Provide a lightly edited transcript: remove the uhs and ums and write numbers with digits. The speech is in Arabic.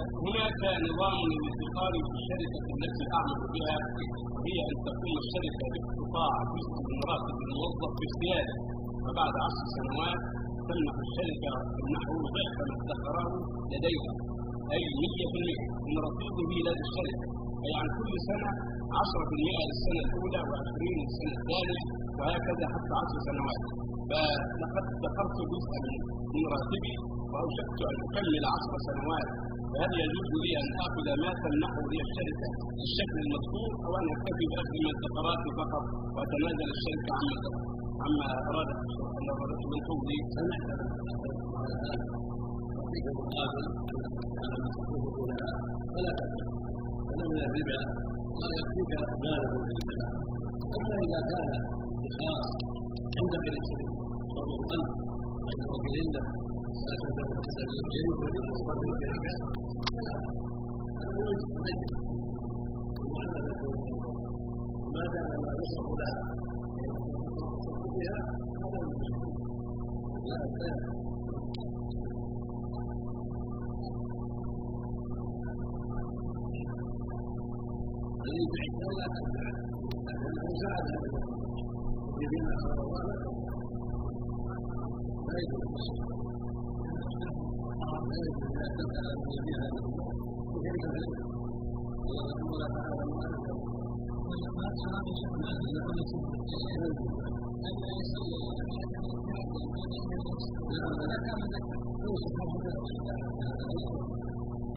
هناك نظام للانتقال في الشركة التي أعمل بها، هي أن تقوم الشركة باقتطاع جزء من راتب الموظف بالزيادة، وبعد 10 سنوات تمنح الشركة نحو ضعف ما ادخره لديها، أي 100% من رصيده لدى الشركة، أي عن كل سنة 10% للسنة الأولى و20 للسنة الثانية، وهكذا حتى 10 سنوات. فلقد ادخرت جزءا من راتبي وأوشكت أن أكمل 10 سنوات، فهل يجوز لي أن آخذ ما تمنحه لي الشركة بالشكل المذكور، أو أن أكتفي بأخذ من ادخاراتي فقط وأتنازل الشركة عما أرادت من فضلي؟ سمعت على هذا وفيك مقابل على ما تقوله العلماء فلا تفعل، فإن من الربا ما يكفيك ماله للربا. أما إذا كان بخاص عندك للشركة صوم القلب عند وكيل عنده لا تنفع السبيل يمكن ان يصرف الشركه فلا هذا وجه مجد ما دام لا يصرف لها بها هذا المشكله لا الذي بعد لا تنفع لانه ساعد هذا الذين اخذوا الله لا يجوز الصرف لا يجوز ان تسال الذين امنوا وكيف ذلك الله سبحانه وتعالى ما انزل لا